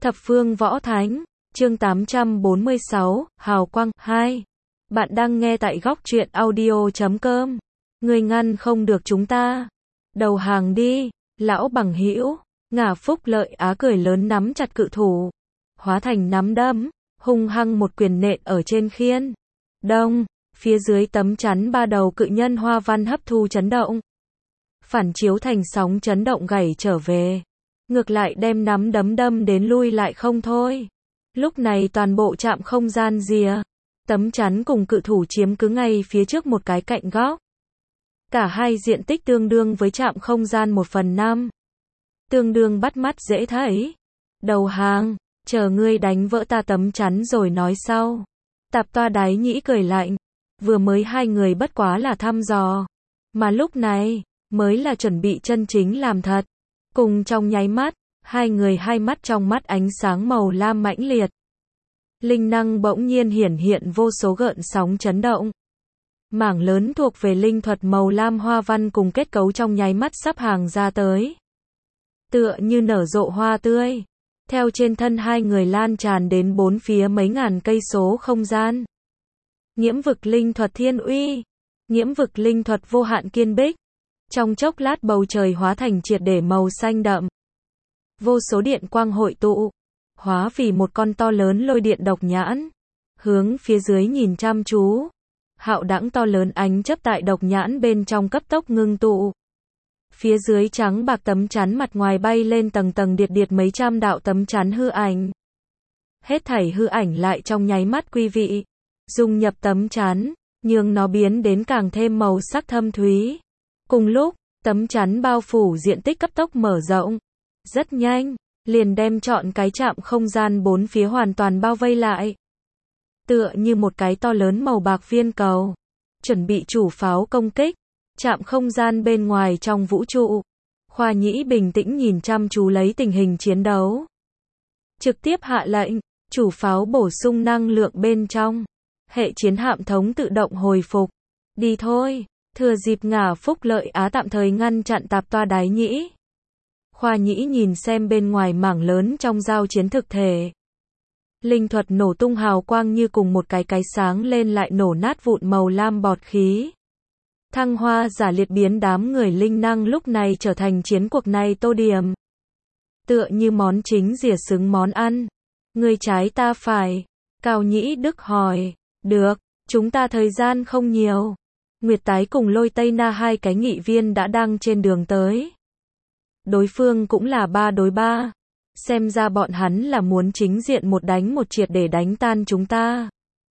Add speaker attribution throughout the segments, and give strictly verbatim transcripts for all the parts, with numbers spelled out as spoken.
Speaker 1: Thập phương võ thánh, chương tám trăm bốn mươi sáu, Hào Quang, hai. Bạn đang nghe tại góc truyện audio chấm com. Người ngăn không được chúng ta. Đầu hàng đi, lão bằng hữu. Ngả Phúc Lợi Á cười lớn nắm chặt cự thủ. Hóa thành nắm đấm, hung hăng một quyền nện ở trên khiên. Đông, phía dưới tấm chắn ba đầu cự nhân hoa văn hấp thu chấn động. Phản chiếu thành sóng chấn động gảy trở về. Ngược lại đem nắm đấm đâm đến lui lại không thôi. Lúc này toàn bộ trạm không gian rìa. Tấm chắn cùng cự thủ chiếm cứ ngay phía trước một cái cạnh góc. Cả hai diện tích tương đương với trạm không gian một phần năm. Tương đương bắt mắt dễ thấy. Đầu hàng, chờ ngươi đánh vỡ ta tấm chắn rồi nói sau. Tạp Toa Đái Nhĩ cười lạnh. Vừa mới hai người bất quá là thăm dò. Mà lúc này, mới là chuẩn bị chân chính làm thật. Cùng trong nháy mắt, hai người hai mắt trong mắt ánh sáng màu lam mãnh liệt. Linh năng bỗng nhiên hiển hiện vô số gợn sóng chấn động. Mảng lớn thuộc về linh thuật màu lam hoa văn cùng kết cấu trong nháy mắt sắp hàng ra tới. Tựa như nở rộ hoa tươi. Theo trên thân hai người lan tràn đến bốn phía mấy ngàn cây số không gian. Nhiễm vực linh thuật thiên uy. Nhiễm vực linh thuật vô hạn kiên bích. Trong chốc lát bầu trời hóa thành triệt để màu xanh đậm. Vô số điện quang hội tụ. Hóa vì một con to lớn lôi điện độc nhãn. Hướng phía dưới nhìn chăm chú. Hạo đãng to lớn ánh chớp tại độc nhãn bên trong cấp tốc ngưng tụ. Phía dưới trắng bạc tấm chắn mặt ngoài bay lên tầng tầng điệt điệt mấy trăm đạo tấm chắn hư ảnh. Hết thảy hư ảnh lại trong nháy mắt quý vị. Dung nhập tấm chắn, nhường nó biến đến càng thêm màu sắc thâm thúy. Cùng lúc, tấm chắn bao phủ diện tích cấp tốc mở rộng. Rất nhanh, liền đem trọn cái trạm không gian bốn phía hoàn toàn bao vây lại. Tựa như một cái to lớn màu bạc viên cầu. Chuẩn bị chủ pháo công kích. Trạm không gian bên ngoài trong vũ trụ. Khoa Nhĩ bình tĩnh nhìn chăm chú lấy tình hình chiến đấu. Trực tiếp hạ lệnh, chủ pháo bổ sung năng lượng bên trong. Hệ chiến hạm thống tự động hồi phục. Đi thôi. Thừa dịp Ngả Phúc Lợi Á tạm thời ngăn chặn Tạp Toa Đái Nhĩ. Khoa Nhĩ nhìn xem bên ngoài mảng lớn trong giao chiến thực thể. Linh thuật nổ tung hào quang như cùng một cái cái sáng lên lại nổ nát vụn màu lam bọt khí. Thăng hoa giả liệt biến đám người linh năng lúc này trở thành chiến cuộc này tô điểm. Tựa như món chính rỉa xứng món ăn. Người trái ta phải. Cao Nhĩ Đức hỏi. Được, chúng ta thời gian không nhiều. Nguyệt Tái cùng Lôi Tây Na hai cái nghị viên đã đang trên đường tới. Đối phương cũng là ba đối ba. Xem ra bọn hắn là muốn chính diện một đánh một triệt để đánh tan chúng ta.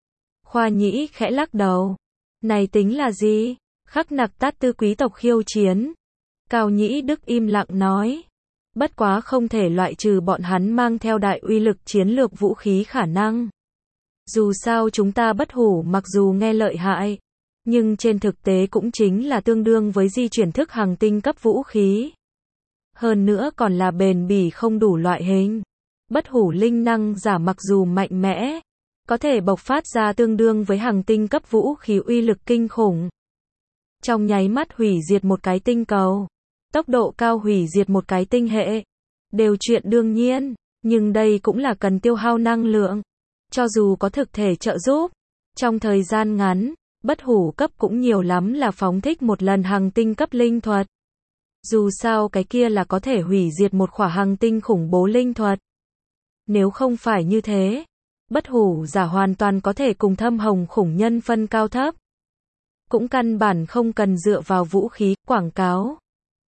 Speaker 1: Khoa Nhĩ khẽ lắc đầu. Này tính là gì? Khắc nặc tát tư quý tộc khiêu chiến. Cao Nhĩ Đức im lặng nói. Bất quá không thể loại trừ bọn hắn mang theo đại uy lực chiến lược vũ khí khả năng. Dù sao chúng ta bất hủ mặc dù nghe lợi hại. Nhưng trên thực tế cũng chính là tương đương với di chuyển thức hành tinh cấp vũ khí. Hơn nữa còn là bền bỉ không đủ loại hình. Bất hủ linh năng giả mặc dù mạnh mẽ, có thể bộc phát ra tương đương với hành tinh cấp vũ khí uy lực kinh khủng. Trong nháy mắt hủy diệt một cái tinh cầu. Tốc độ cao hủy diệt một cái tinh hệ. Đều chuyện đương nhiên, nhưng đây cũng là cần tiêu hao năng lượng. Cho dù có thực thể trợ giúp, trong thời gian ngắn, bất hủ cấp cũng nhiều lắm là phóng thích một lần hành tinh cấp linh thuật. Dù sao cái kia là có thể hủy diệt một khỏa hành tinh khủng bố linh thuật. Nếu không phải như thế, bất hủ giả hoàn toàn có thể cùng thâm hồng khủng nhân phân cao thấp. Cũng căn bản không cần dựa vào vũ khí, quảng cáo.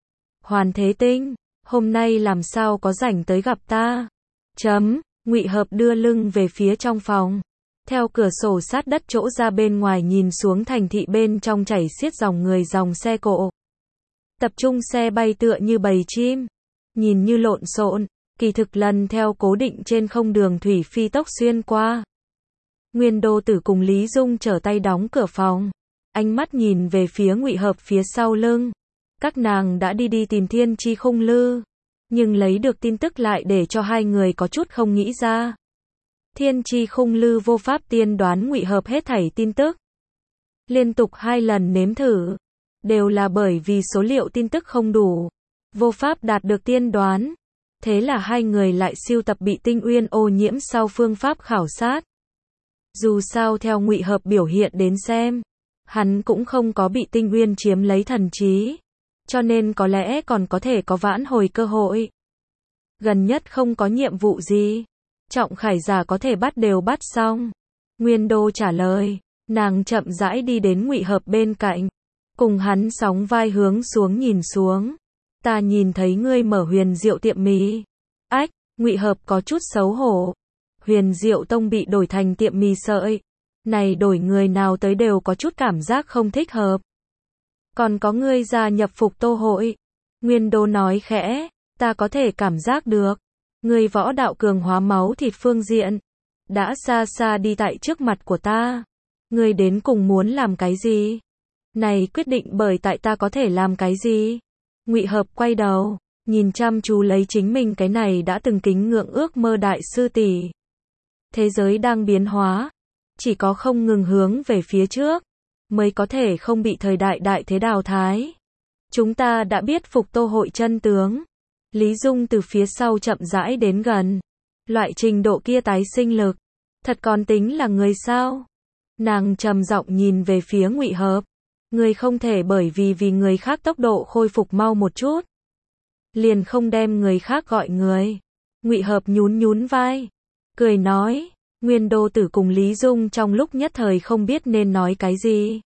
Speaker 1: Hoàn Thế Tinh, hôm nay làm sao có rảnh tới gặp ta? Chấm, Ngụy Hợp đưa lưng về phía trong phòng. Theo cửa sổ sát đất chỗ ra bên ngoài nhìn xuống thành thị bên trong chảy xiết dòng người dòng xe cộ. Tập trung xe bay tựa như bầy chim. Nhìn như lộn xộn, kỳ thực lần theo cố định trên không đường thủy phi tốc xuyên qua. Nguyên Đô Tử cùng Lý Dung trở tay đóng cửa phòng. Ánh mắt nhìn về phía Ngụy Hợp phía sau lưng. Các nàng đã đi đi tìm Thiên Chi Khung Lư. Nhưng lấy được tin tức lại để cho hai người có chút không nghĩ ra. Thiên Chi Khung Lư vô pháp tiên đoán Ngụy Hợp hết thảy tin tức. Liên tục hai lần nếm thử. Đều là bởi vì số liệu tin tức không đủ. Vô pháp đạt được tiên đoán. Thế là hai người lại sưu tập bị tinh uyên ô nhiễm sau phương pháp khảo sát. Dù sao theo Ngụy Hợp biểu hiện đến xem, hắn cũng không có bị tinh uyên chiếm lấy thần trí, cho nên có lẽ còn có thể có vãn hồi cơ hội. Gần nhất không có nhiệm vụ gì, Trọng Khải giả có thể bắt đều bắt xong. Nguyên Đô trả lời, nàng chậm rãi đi đến Ngụy Hợp bên cạnh, cùng hắn sóng vai hướng xuống nhìn xuống. Ta nhìn thấy ngươi mở Huyền Diệu tiệm mì. Ách, Ngụy Hợp có chút xấu hổ. Huyền Diệu Tông bị đổi thành tiệm mì sợi. Này đổi người nào tới đều có chút cảm giác không thích hợp. Còn có ngươi gia nhập Phục Tô hội. Nguyên Đô nói khẽ, ta có thể cảm giác được. Ngươi võ đạo cường hóa máu thịt phương diện. Đã xa xa đi tại trước mặt của ta. Ngươi đến cùng muốn làm cái gì? Này quyết định bởi tại ta có thể làm cái gì? Ngụy Hợp quay đầu, nhìn chăm chú lấy chính mình cái này đã từng kính ngưỡng ước mơ đại sư tỷ. Thế giới đang biến hóa, chỉ có không ngừng hướng về phía trước, mới có thể không bị thời đại đại thế đào thái. Chúng ta đã biết Phục Tô hội chân tướng. Lý Dung từ phía sau chậm rãi đến gần. Loại trình độ kia tái sinh lực, thật còn tính là người sao? Nàng trầm giọng nhìn về phía Ngụy Hợp. Người không thể bởi vì vì người khác tốc độ khôi phục mau một chút, liền không đem người khác gọi người. Ngụy Hợp nhún nhún vai, cười nói, Nguyên Đô tử cùng Lý Dung trong lúc nhất thời không biết nên nói cái gì.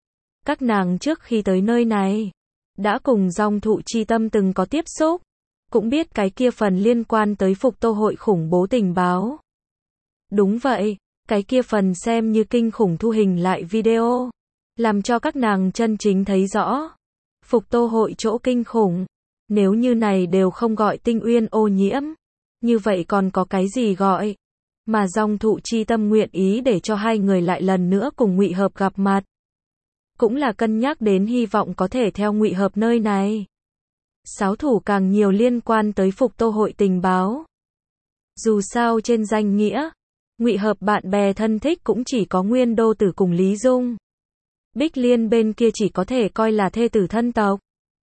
Speaker 1: Các nàng trước khi tới nơi này, đã cùng Dòng Thụ Chi Tâm từng có tiếp xúc, cũng biết cái kia phần liên quan tới Phục Tô hội khủng bố tình báo. Đúng vậy, cái kia phần xem như kinh khủng thu hình lại video, làm cho các nàng chân chính thấy rõ Phục Tô hội chỗ kinh khủng. Nếu như này đều không gọi tinh uyên ô nhiễm, như vậy còn có cái gì gọi? Mà Dòng Thụ Chi Tâm nguyện ý để cho hai người lại lần nữa cùng Ngụy Hợp gặp mặt, cũng là cân nhắc đến hy vọng có thể theo Ngụy Hợp nơi này xáo thủ càng nhiều liên quan tới Phục Tô hội tình báo. Dù sao trên danh nghĩa, Ngụy Hợp bạn bè thân thích cũng chỉ có Nguyên Đô tử cùng Lý Dung. Bích Liên bên kia chỉ có thể coi là thê tử thân tộc.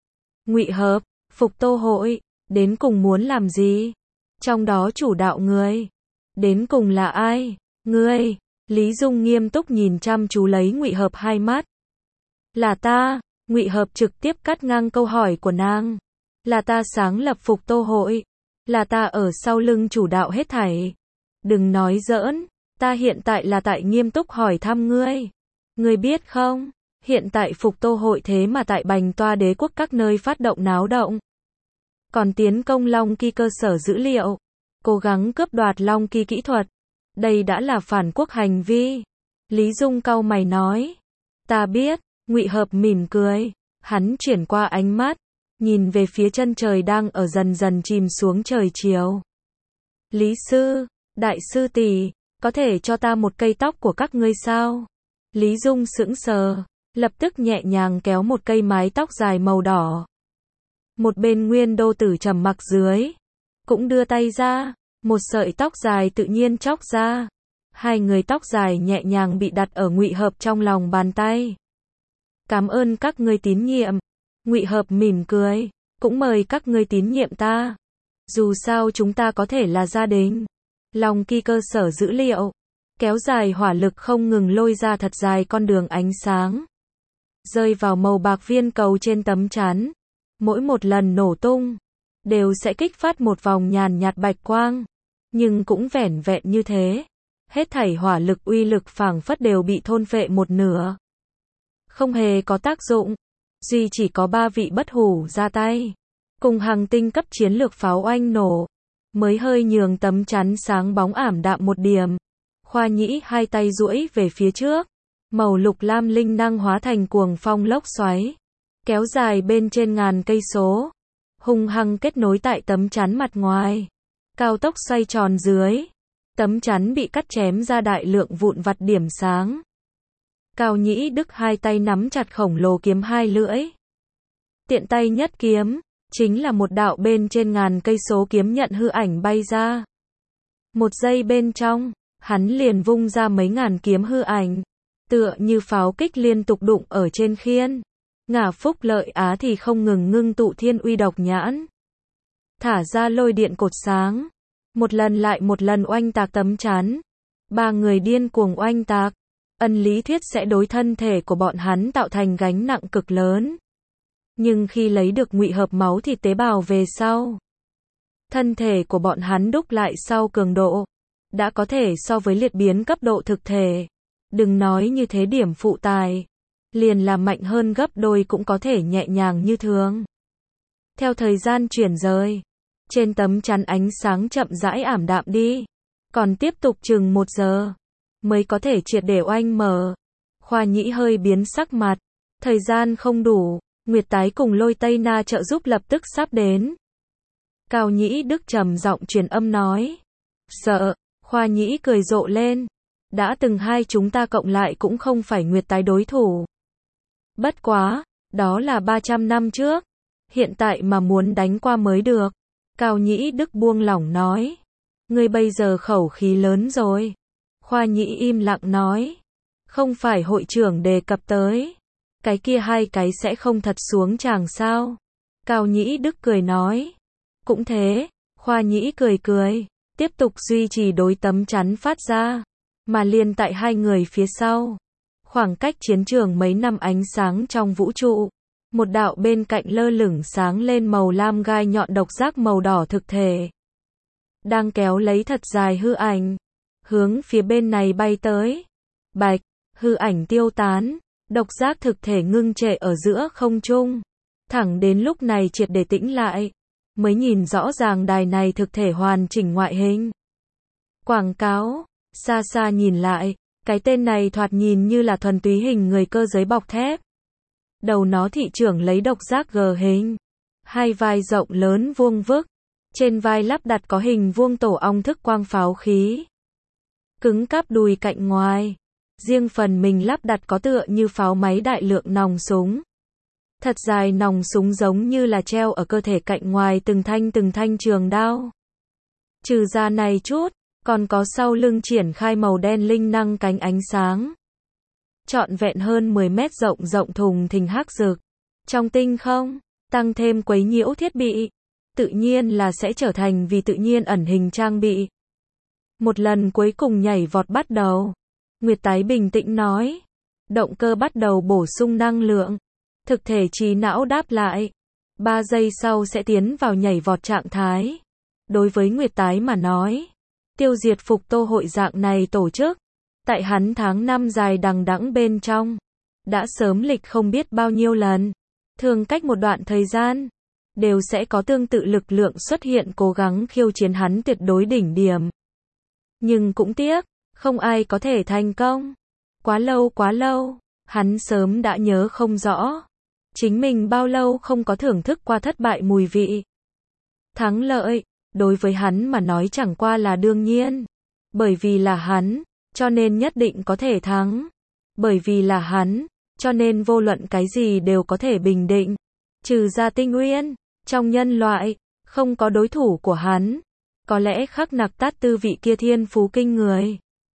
Speaker 1: Ngụy Hợp, Phục Tô hội, đến cùng muốn làm gì? Trong đó chủ đạo người, đến cùng là ai? Ngươi? Lý Dung nghiêm túc nhìn chăm chú lấy Ngụy Hợp hai mắt. Là ta. Ngụy Hợp trực tiếp cắt ngang câu hỏi của nàng. Là ta sáng lập Phục Tô hội. Là ta ở sau lưng chủ đạo hết thảy. Đừng nói giỡn, ta hiện tại là tại nghiêm túc hỏi thăm ngươi. Ngươi biết không, hiện tại Phục Tô hội thế mà tại Bành Toa đế quốc các nơi phát động náo động. Còn tiến công Long Kỳ cơ sở dữ liệu, cố gắng cướp đoạt Long Kỳ kỹ thuật. Đây đã là phản quốc hành vi. Lý Dung cau mày nói. Ta biết. Ngụy Hợp mỉm cười. Hắn chuyển qua ánh mắt, nhìn về phía chân trời đang ở dần dần chìm xuống trời chiều. Lý sư, đại sư tỷ, có thể cho ta một cây tóc của các ngươi sao? Lý Dung sững sờ, lập tức nhẹ nhàng kéo một cây mái tóc dài màu đỏ. Một bên Nguyên Đô tử trầm mặc dưới, cũng đưa tay ra, một sợi tóc dài tự nhiên chóc ra. Hai người tóc dài nhẹ nhàng bị đặt ở Ngụy Hợp trong lòng bàn tay. Cảm ơn các ngươi tín nhiệm. Ngụy Hợp mỉm cười, cũng mời các ngươi tín nhiệm ta. Dù sao chúng ta có thể là gia đình. Long Kỳ cơ sở dữ liệu, kéo dài hỏa lực không ngừng lôi ra thật dài con đường ánh sáng, rơi vào màu bạc viên cầu trên tấm chắn. Mỗi một lần nổ tung, đều sẽ kích phát một vòng nhàn nhạt bạch quang. Nhưng cũng vẻn vẹn như thế, hết thảy hỏa lực uy lực phảng phất đều bị thôn phệ một nửa. Không hề có tác dụng. Duy chỉ có ba vị bất hủ ra tay, cùng hàng tinh cấp chiến lược pháo oanh nổ, mới hơi nhường tấm chắn sáng bóng ảm đạm một điểm. Khoa Nhĩ hai tay duỗi về phía trước, màu lục lam linh năng hóa thành cuồng phong lốc xoáy, kéo dài bên trên ngàn cây số, hung hăng kết nối tại tấm chắn mặt ngoài, cao tốc xoay tròn dưới. Tấm chắn bị cắt chém ra đại lượng vụn vặt điểm sáng. Cao Nhĩ Đức hai tay nắm chặt khổng lồ kiếm hai lưỡi. Tiện tay nhất kiếm, chính là một đạo bên trên ngàn cây số kiếm nhận hư ảnh bay ra. Một giây bên trong, hắn liền vung ra mấy ngàn kiếm hư ảnh, tựa như pháo kích liên tục đụng ở trên khiên. Ngả Phúc Lợi Á thì không ngừng ngưng tụ thiên uy độc nhãn. thả ra lôi điện cột sáng, một lần lại một lần oanh tạc tấm chắn. Ba người điên cuồng oanh tạc, ân lý thuyết sẽ đối thân thể của bọn hắn tạo thành gánh nặng cực lớn. Nhưng khi lấy được ngụy hợp máu thịt tế bào về sau, thân thể của bọn hắn đúc lại sau cường độ, đã có thể so với liệt biến cấp độ thực thể. Đừng nói như thế điểm phụ tài, liền là mạnh hơn gấp đôi cũng có thể nhẹ nhàng như thường. Theo thời gian chuyển rời, trên tấm chắn ánh sáng chậm rãi ảm đạm đi, còn tiếp tục chừng một giờ, mới có thể triệt để oanh mở. Khoa Nhĩ hơi biến sắc mặt, thời gian không đủ, Nguyệt Tái cùng Lôi Tây Na trợ giúp lập tức sắp đến. Cao Nhĩ Đức trầm giọng truyền âm nói. Sợ, Khoa Nhĩ cười rộ lên. Đã từng hai chúng ta cộng lại cũng không phải Nguyệt Tái đối thủ. Bất quá, đó là ba trăm năm trước. Hiện tại mà muốn đánh qua mới được. Cao Nhĩ Đức buông lỏng nói. Ngươi bây giờ khẩu khí lớn rồi. Khoa Nhĩ im lặng nói. Không phải hội trưởng đề cập tới. Cái kia hai cái sẽ không thật xuống tràng sao? Cao Nhĩ Đức cười nói. Cũng thế, Khoa Nhĩ cười cười, tiếp tục duy trì đối tấm chắn phát ra, mà liền tại hai người phía sau. Khoảng cách chiến trường mấy năm ánh sáng trong vũ trụ, một đạo bên cạnh lơ lửng sáng lên màu lam gai nhọn độc giác màu đỏ thực thể. Đang kéo lấy thật dài hư ảnh, hướng phía bên này bay tới. Bạch, hư ảnh tiêu tán, độc giác thực thể ngưng trệ ở giữa không trung. Thẳng đến lúc này triệt để tĩnh lại, mới nhìn rõ ràng đài này thực thể hoàn chỉnh ngoại hình. Quảng cáo, xa xa nhìn lại, cái tên này thoạt nhìn như là thuần túy hình người cơ giới bọc thép. Đầu nó thị trưởng lấy độc giác G hình, hai vai rộng lớn vuông vức, trên vai lắp đặt có hình vuông tổ ong thức quang pháo khí. Cứng cáp đùi cạnh ngoài, riêng phần mình lắp đặt có tựa như pháo máy đại lượng nòng súng. Thật dài nòng súng giống như là treo ở cơ thể cạnh ngoài từng thanh từng thanh trường đao. Trừ ra này chút, còn có sau lưng triển khai màu đen linh năng cánh ánh sáng. Trọn vẹn hơn mười mét rộng rộng thùng thình hắc rực. Trong tinh không, tăng thêm quấy nhiễu thiết bị. Tự nhiên là sẽ trở thành vì tự nhiên ẩn hình trang bị. Một lần cuối cùng nhảy vọt bắt đầu. Nguyệt Tái bình tĩnh nói. Động cơ bắt đầu bổ sung năng lượng. Thực thể trí não đáp lại. Ba giây sau sẽ tiến vào nhảy vọt trạng thái. Đối với Nguyệt Tái mà nói, tiêu diệt phục tô hội dạng này tổ chức, tại hắn tháng năm dài đằng đẵng bên trong, đã sớm lịch không biết bao nhiêu lần. Thường cách một đoạn thời gian, đều sẽ có tương tự lực lượng xuất hiện cố gắng khiêu chiến hắn tuyệt đối đỉnh điểm. Nhưng cũng tiếc, không ai có thể thành công. Quá lâu quá lâu, hắn sớm đã nhớ không rõ. Chính mình bao lâu không có thưởng thức qua thất bại mùi vị. Thắng lợi, đối với hắn mà nói chẳng qua là đương nhiên. Bởi vì là hắn, cho nên nhất định có thể thắng. Bởi vì là hắn, cho nên vô luận cái gì đều có thể bình định. Trừ ra Tinh Uyên, trong nhân loại, không có đối thủ của hắn. Có lẽ Khắc Nặc Tát Tư vị kia thiên phú kinh người.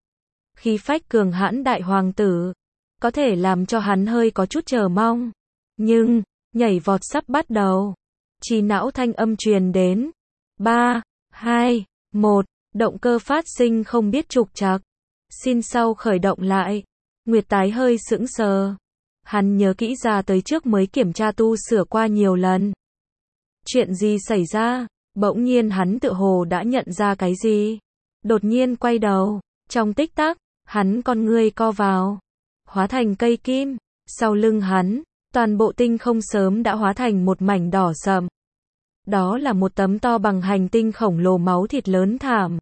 Speaker 1: Khí phách cường hãn đại hoàng tử, có thể làm cho hắn hơi có chút chờ mong. Nhưng, nhảy vọt sắp bắt đầu. Trí não thanh âm truyền đến. ba, hai, một, động cơ phát sinh không biết trục trặc. Xin sau khởi động lại. Nguyệt Tái hơi sững sờ. Hắn nhớ kỹ ra tới trước mới kiểm tra tu sửa qua nhiều lần. Chuyện gì xảy ra? Bỗng nhiên hắn tự hồ đã nhận ra cái gì. Đột nhiên quay đầu. Trong tích tắc, hắn con ngươi co vào. Hóa thành cây kim. Sau lưng hắn, toàn bộ tinh không sớm đã hóa thành một mảnh đỏ sậm. Đó là một tấm to bằng hành tinh khổng lồ máu thịt lớn thảm.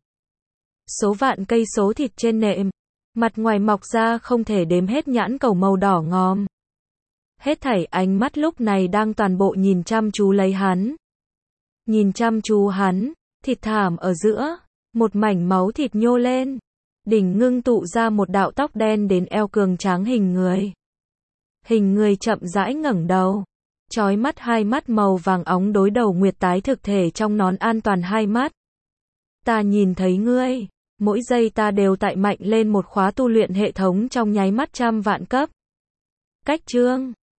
Speaker 1: Số vạn cây số thịt trên nệm. Mặt ngoài mọc ra không thể đếm hết nhãn cầu màu đỏ ngòm. Hết thảy ánh mắt lúc này đang toàn bộ nhìn chăm chú lấy hắn. Nhìn chăm chú hắn, thịt thảm ở giữa, một mảnh máu thịt nhô lên. Đỉnh ngưng tụ ra một đạo tóc đen đến eo cường tráng hình người. Hình người chậm rãi ngẩng đầu. Chói mắt hai mắt màu vàng óng đối đầu Nguyệt Tái thực thể trong nón an toàn hai mắt. Ta nhìn thấy ngươi, mỗi giây ta đều tại mạnh lên một khóa tu luyện hệ thống trong nháy mắt trăm vạn cấp. Cách chương